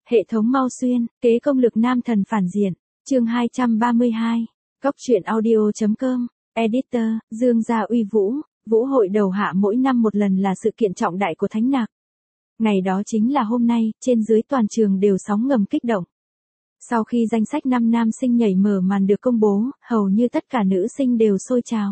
Hệ thống Mau Xuyên, kế công lực nam thần phản diện, chương 232, Cóc truyện audio.com, Editor, Dương Gia Uy Vũ, Vũ hội đầu hạ mỗi năm một lần là sự kiện trọng đại của Thánh Nạc. Ngày đó chính là hôm nay, trên dưới toàn trường đều sóng ngầm kích động. Sau khi danh sách 5 nam sinh nhảy mở màn được công bố, hầu như tất cả nữ sinh đều sôi trào.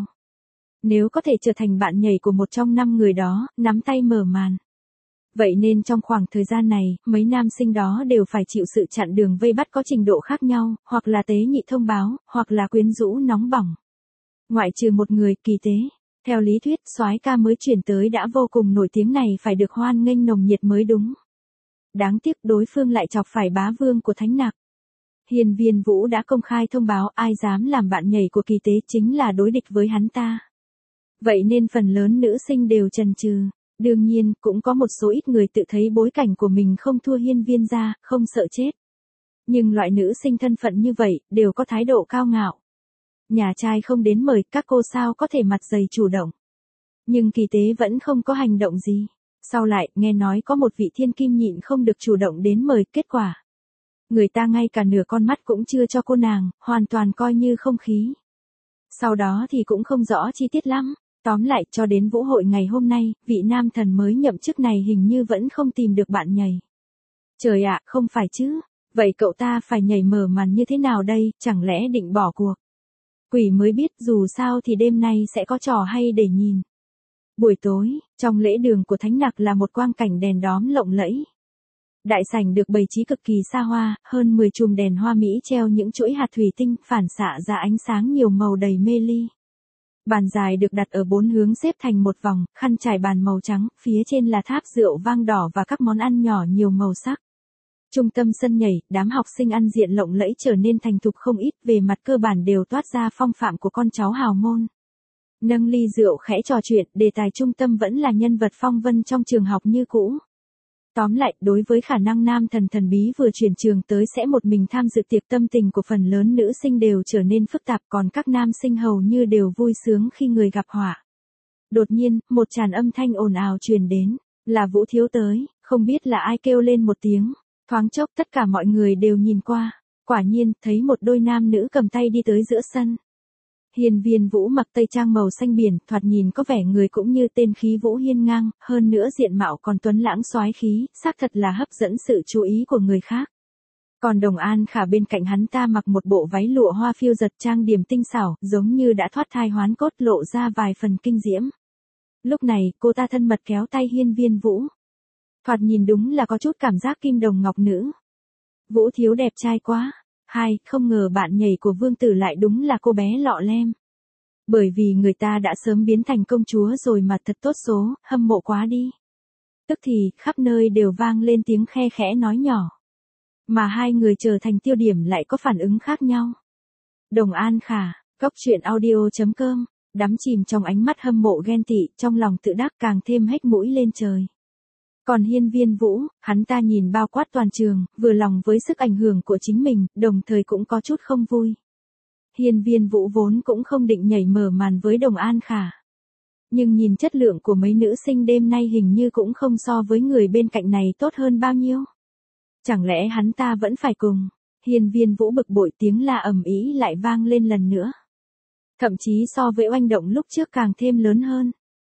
Nếu có thể trở thành bạn nhảy của một trong 5 người đó, nắm tay mở màn. Vậy nên trong khoảng thời gian này, mấy nam sinh đó đều phải chịu sự chặn đường vây bắt có trình độ khác nhau, hoặc là tế nhị thông báo, hoặc là quyến rũ nóng bỏng. Ngoại trừ một người, Kỳ Tế. Theo lý thuyết, soái ca mới chuyển tới đã vô cùng nổi tiếng này phải được hoan nghênh nồng nhiệt mới đúng. Đáng tiếc đối phương lại chọc phải bá vương của Thánh Nạc. Hiên Viên Vũ đã công khai thông báo ai dám làm bạn nhảy của Kỳ Tế chính là đối địch với hắn ta. Vậy nên phần lớn nữ sinh đều chần chừ. Đương nhiên, cũng có một số ít người tự thấy bối cảnh của mình không thua Hiên Viên gia, không sợ chết. Nhưng loại nữ sinh thân phận như vậy, đều có thái độ cao ngạo. Nhà trai không đến mời, các cô sao có thể mặt dày chủ động. Nhưng Kỳ Tế vẫn không có hành động gì. Sau lại, nghe nói có một vị thiên kim nhịn không được chủ động đến mời, kết quả. Người ta ngay cả nửa con mắt cũng chưa cho cô nàng, hoàn toàn coi như không khí. Sau đó thì cũng không rõ chi tiết lắm. Tóm lại, cho đến vũ hội ngày hôm nay, vị nam thần mới nhậm chức này hình như vẫn không tìm được bạn nhảy. Trời ạ, không phải chứ. Vậy cậu ta phải nhảy mở màn như thế nào đây, chẳng lẽ định bỏ cuộc? Quỷ mới biết, dù sao thì đêm nay sẽ có trò hay để nhìn. Buổi tối, trong lễ đường của Thánh Nạc là một quang cảnh đèn đóm lộng lẫy. Đại sảnh được bày trí cực kỳ xa hoa, hơn 10 chùm đèn hoa mỹ treo những chuỗi hạt thủy tinh, phản xạ ra ánh sáng nhiều màu đầy mê ly. Bàn dài được đặt ở 4 hướng xếp thành một vòng, khăn trải bàn màu trắng, phía trên là tháp rượu vang đỏ và các món ăn nhỏ nhiều màu sắc. Trung tâm sân nhảy, đám học sinh ăn diện lộng lẫy trở nên thành thục không ít, về mặt cơ bản đều toát ra phong phạm của con cháu hào môn. Nâng ly rượu khẽ trò chuyện, đề tài trung tâm vẫn là nhân vật phong vân trong trường học như cũ. Tóm lại, đối với khả năng nam thần thần bí vừa chuyển trường tới sẽ một mình tham dự tiệc, tâm tình của phần lớn nữ sinh đều trở nên phức tạp, còn các nam sinh hầu như đều vui sướng khi người gặp họa. Đột nhiên, một tràn âm thanh ồn ào truyền đến, là Vũ Thiếu tới, không biết là ai kêu lên một tiếng, thoáng chốc tất cả mọi người đều nhìn qua, quả nhiên, thấy một đôi nam nữ cầm tay đi tới giữa sân. Hiên Viên Vũ mặc tây trang màu xanh biển, thoạt nhìn có vẻ người cũng như tên khí vũ hiên ngang, hơn nữa diện mạo còn tuấn lãng soái khí, xác thật là hấp dẫn sự chú ý của người khác. Còn Đồng An Khả bên cạnh hắn ta mặc một bộ váy lụa hoa phiêu giật trang điểm tinh xảo, giống như đã thoát thai hoán cốt, lộ ra vài phần kinh diễm. Lúc này, cô ta thân mật kéo tay Hiên Viên Vũ. Thoạt nhìn đúng là có chút cảm giác kim đồng ngọc nữ. Vũ Thiếu đẹp trai quá. Không ngờ bạn nhảy của vương tử lại đúng là cô bé lọ lem. Bởi vì người ta đã sớm biến thành công chúa rồi mà, thật tốt số, hâm mộ quá đi. Tức thì, khắp nơi đều vang lên tiếng khe khẽ nói nhỏ. Mà hai người trở thành tiêu điểm lại có phản ứng khác nhau. Đồng An Khả, Cóc truyện audio.com, đắm chìm trong ánh mắt hâm mộ ghen tị, trong lòng tự đắc càng thêm hếch mũi lên trời. Còn Hiên Viên Vũ, hắn ta nhìn bao quát toàn trường, vừa lòng với sức ảnh hưởng của chính mình, đồng thời cũng có chút không vui. Hiên Viên Vũ vốn cũng không định nhảy mở màn với Đồng An Khả. Nhưng nhìn chất lượng của mấy nữ sinh đêm nay hình như cũng không so với người bên cạnh này tốt hơn bao nhiêu. Chẳng lẽ hắn ta vẫn phải cùng? Hiên Viên Vũ bực bội, tiếng la ầm ĩ lại vang lên lần nữa. Thậm chí so với oanh động lúc trước càng thêm lớn hơn.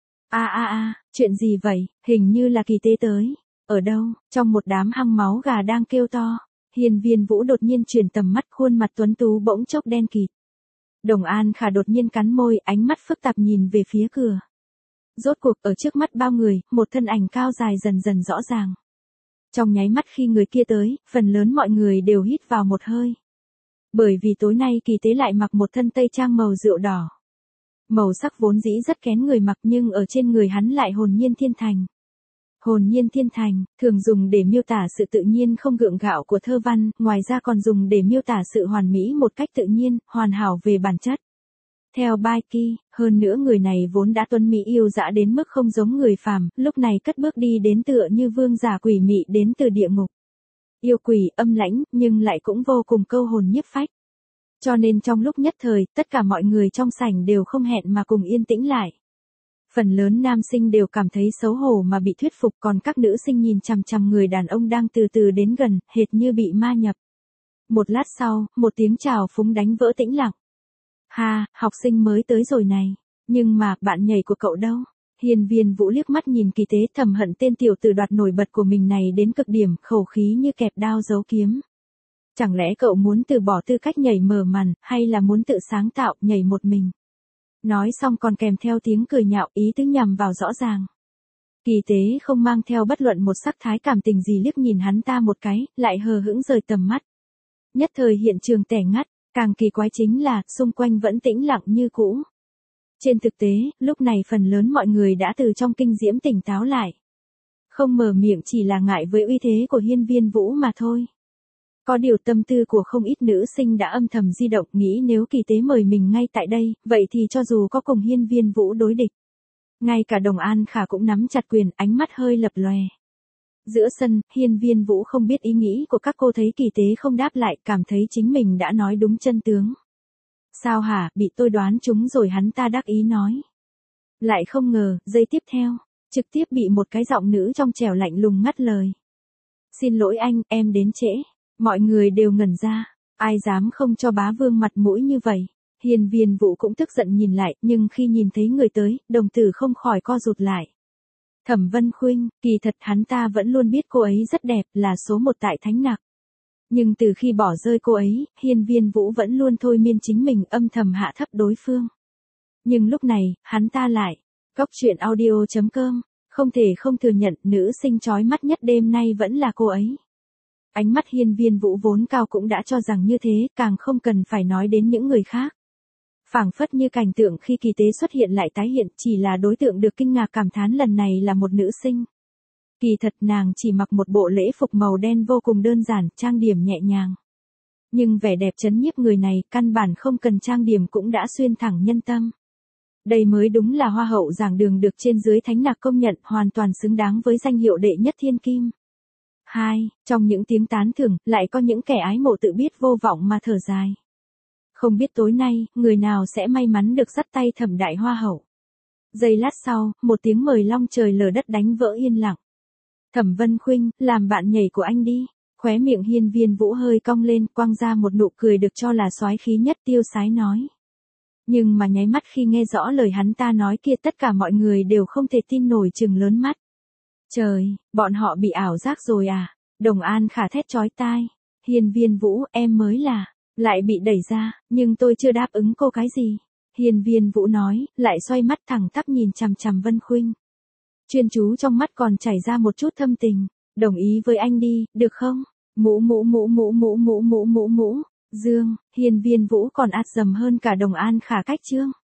Chuyện gì vậy, hình như là Kỳ Tế tới. Ở đâu, trong một đám hăng máu gà đang kêu to. Hiên Viên Vũ đột nhiên chuyển tầm mắt, khuôn mặt tuấn tú bỗng chốc đen kịt. Đồng An Khả đột nhiên cắn môi, ánh mắt phức tạp nhìn về phía cửa. Rốt cuộc ở trước mắt bao người, một thân ảnh cao dài dần dần rõ ràng. Trong nháy mắt khi người kia tới, phần lớn mọi người đều hít vào một hơi. Bởi vì tối nay Kỳ Tế lại mặc một thân tây trang màu rượu đỏ. Màu sắc vốn dĩ rất kén người mặc, nhưng ở trên người hắn lại hồn nhiên thiên thành. Hồn nhiên thiên thành, thường dùng để miêu tả sự tự nhiên không gượng gạo của thơ văn, ngoài ra còn dùng để miêu tả sự hoàn mỹ một cách tự nhiên, hoàn hảo về bản chất. Theo Baiki, hơn nữa người này vốn đã tuấn mỹ yêu dã đến mức không giống người phàm, lúc này cất bước đi đến tựa như vương giả quỷ mị đến từ địa ngục. Yêu quỷ, âm lãnh, nhưng lại cũng vô cùng câu hồn nhiếp phách. Cho nên trong lúc nhất thời, tất cả mọi người trong sảnh đều không hẹn mà cùng yên tĩnh lại. Phần lớn nam sinh đều cảm thấy xấu hổ mà bị thuyết phục, còn các nữ sinh nhìn chằm chằm người đàn ông đang từ từ đến gần, hệt như bị ma nhập. Một lát sau, một tiếng chào phúng đánh vỡ tĩnh lặng. Ha, học sinh mới tới rồi này. Nhưng mà, bạn nhảy của cậu đâu? Hiên Viên Vũ liếc mắt nhìn Kỳ Tế, thầm hận tên tiểu tử đoạt nổi bật của mình này đến cực điểm, khẩu khí như kẹp đao giấu kiếm. Chẳng lẽ cậu muốn từ bỏ tư cách nhảy mở màn, hay là muốn tự sáng tạo, nhảy một mình? Nói xong còn kèm theo tiếng cười nhạo, ý tứ nhằm vào rõ ràng. Kỳ Tế không mang theo bất luận một sắc thái cảm tình gì, liếc nhìn hắn ta một cái, lại hờ hững rời tầm mắt. Nhất thời hiện trường tẻ ngắt, càng kỳ quái chính là, xung quanh vẫn tĩnh lặng như cũ. Trên thực tế, lúc này phần lớn mọi người đã từ trong kinh diễm tỉnh táo lại. Không mở miệng chỉ là ngại với uy thế của Hiên Viên Vũ mà thôi. Có điều tâm tư của không ít nữ sinh đã âm thầm di động, nghĩ nếu Kỳ Tế mời mình ngay tại đây, vậy thì cho dù có cùng Hiên Viên Vũ đối địch. Ngay cả Đồng An Khả cũng nắm chặt quyền, ánh mắt hơi lập lòe. Giữa sân, Hiên Viên Vũ không biết ý nghĩ của các cô, thấy Kỳ Tế không đáp lại, cảm thấy chính mình đã nói đúng chân tướng. Sao hả, bị tôi đoán trúng rồi, hắn ta đắc ý nói. Lại không ngờ, giây tiếp theo, trực tiếp bị một cái giọng nữ trong trẻo lạnh lùng ngắt lời. Xin lỗi anh, em đến trễ. Mọi người đều ngẩn ra, ai dám không cho bá vương mặt mũi như vậy. Hiên Viên Vũ cũng tức giận nhìn lại, nhưng khi nhìn thấy người tới, đồng tử không khỏi co rụt lại. Thẩm Vân Khuynh, kỳ thật hắn ta vẫn luôn biết cô ấy rất đẹp, là số một tại Thánh Nặc. Nhưng từ khi bỏ rơi cô ấy, Hiên Viên Vũ vẫn luôn thôi miên chính mình, âm thầm hạ thấp đối phương. Nhưng lúc này, hắn ta lại. Cóc truyện audio.com, không thể không thừa nhận, nữ sinh chói mắt nhất đêm nay vẫn là cô ấy. Ánh mắt Hiên Viên Vũ vốn cao cũng đã cho rằng như thế, càng không cần phải nói đến những người khác. Phảng phất như cảnh tượng khi Kỳ Tế xuất hiện lại tái hiện, chỉ là đối tượng được kinh ngạc cảm thán lần này là một nữ sinh. Kỳ thật nàng chỉ mặc một bộ lễ phục màu đen vô cùng đơn giản, trang điểm nhẹ nhàng. Nhưng vẻ đẹp chấn nhiếp người này, căn bản không cần trang điểm cũng đã xuyên thẳng nhân tâm. Đây mới đúng là hoa hậu giảng đường được trên dưới Thánh Nặc công nhận, hoàn toàn xứng đáng với danh hiệu đệ nhất thiên kim. 2. Trong những tiếng tán thưởng, lại có những kẻ ái mộ tự biết vô vọng mà thở dài. Không biết tối nay, người nào sẽ may mắn được dắt tay Thẩm đại hoa hậu. Giây lát sau, một tiếng mời long trời lở đất đánh vỡ yên lặng. Thẩm Vân Khuynh, làm bạn nhảy của anh đi. Khóe miệng Hiên Viên Vũ hơi cong lên, quăng ra một nụ cười được cho là soái khí nhất, tiêu sái nói. Nhưng mà nháy mắt khi nghe rõ lời hắn ta nói kia, tất cả mọi người đều không thể tin nổi, trừng lớn mắt. Trời, bọn họ bị ảo giác rồi à? Đồng An Khả thét chói tai. Hiên Viên Vũ, em mới là, lại bị đẩy ra, nhưng tôi chưa đáp ứng cô cái gì. Hiên Viên Vũ nói, lại xoay mắt thẳng tắp nhìn chằm chằm Vân Khuynh. Chuyên chú trong mắt còn chảy ra một chút thâm tình. Đồng ý với anh đi, được không? Mũ. Dương, Hiên Viên Vũ còn ạt dầm hơn cả Đồng An Khả cách chương.